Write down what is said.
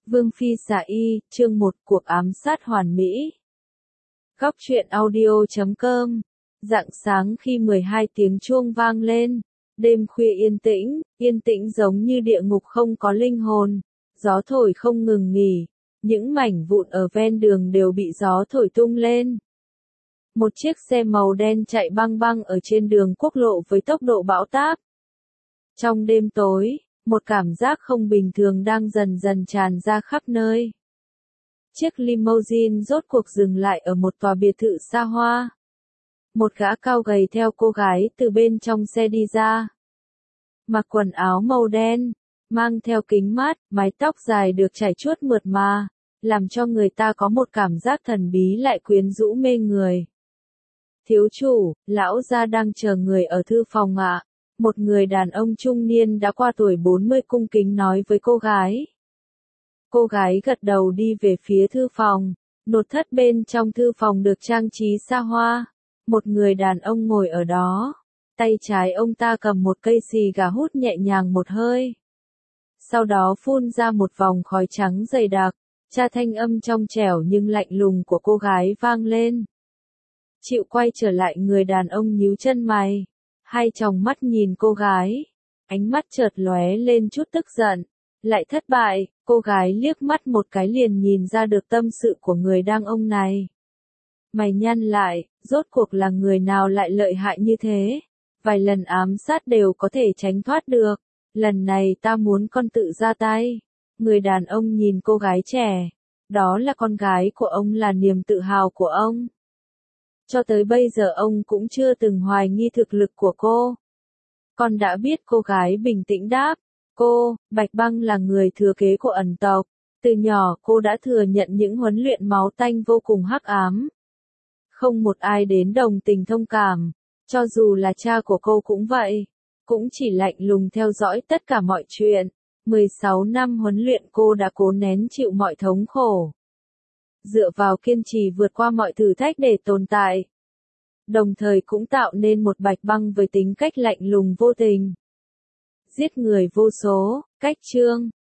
Vương Phi Xà Y, chương 1, cuộc ám sát hoàn mỹ. Góc truyện audio.com. Rạng sáng khi 12 tiếng chuông vang lên, đêm khuya yên tĩnh giống như địa ngục không có linh hồn, gió thổi không ngừng nghỉ, những mảnh vụn ở ven đường đều bị gió thổi tung lên. Một chiếc xe màu đen chạy băng băng ở trên đường quốc lộ với tốc độ bão táp. Trong đêm tối, một cảm giác không bình thường đang dần dần tràn ra khắp nơi. Chiếc limousine rốt cuộc dừng lại ở một tòa biệt thự xa hoa. Một gã cao gầy theo cô gái từ bên trong xe đi ra. Mặc quần áo màu đen, mang theo kính mát, mái tóc dài được chải chuốt mượt mà, làm cho người ta có một cảm giác thần bí lại quyến rũ mê người. Thiếu chủ, lão gia đang chờ người ở thư phòng ạ. Một người đàn ông trung niên đã qua tuổi 40 cung kính nói với cô gái. Cô gái gật đầu đi về phía thư phòng. Nội thất bên trong thư phòng được trang trí xa hoa. Một người đàn ông ngồi ở đó. Tay trái ông ta cầm một cây xì gà hút nhẹ nhàng một hơi. Sau đó phun ra một vòng khói trắng dày đặc. Thanh âm trong trẻo nhưng lạnh lùng của cô gái vang lên. Chịu quay trở lại, người đàn ông nhíu chân mày. Hai tròng mắt nhìn cô gái, ánh mắt chợt lóe lên chút tức giận, lại thất bại, cô gái liếc mắt một cái liền nhìn ra được tâm sự của người đàn ông này. Mày nhăn lại, rốt cuộc là người nào lại lợi hại như thế, vài lần ám sát đều có thể tránh thoát được, lần này ta muốn con tự ra tay. Người đàn ông nhìn cô gái trẻ, đó là con gái của ông, là niềm tự hào của ông. Cho tới bây giờ ông cũng chưa từng hoài nghi thực lực của cô. Con đã biết, cô gái bình tĩnh đáp. Cô, Bạch Băng là người thừa kế của ẩn tộc. Từ nhỏ cô đã thừa nhận những huấn luyện máu tanh vô cùng hắc ám. Không một ai đến đồng tình thông cảm. Cho dù là cha của cô cũng vậy. Cũng chỉ lạnh lùng theo dõi tất cả mọi chuyện. 16 năm huấn luyện cô đã cố nén chịu mọi thống khổ. Dựa vào kiên trì vượt qua mọi thử thách để tồn tại. Đồng thời cũng tạo nên một Bạch Băng với tính cách lạnh lùng vô tình. Giết người vô số, cách chương.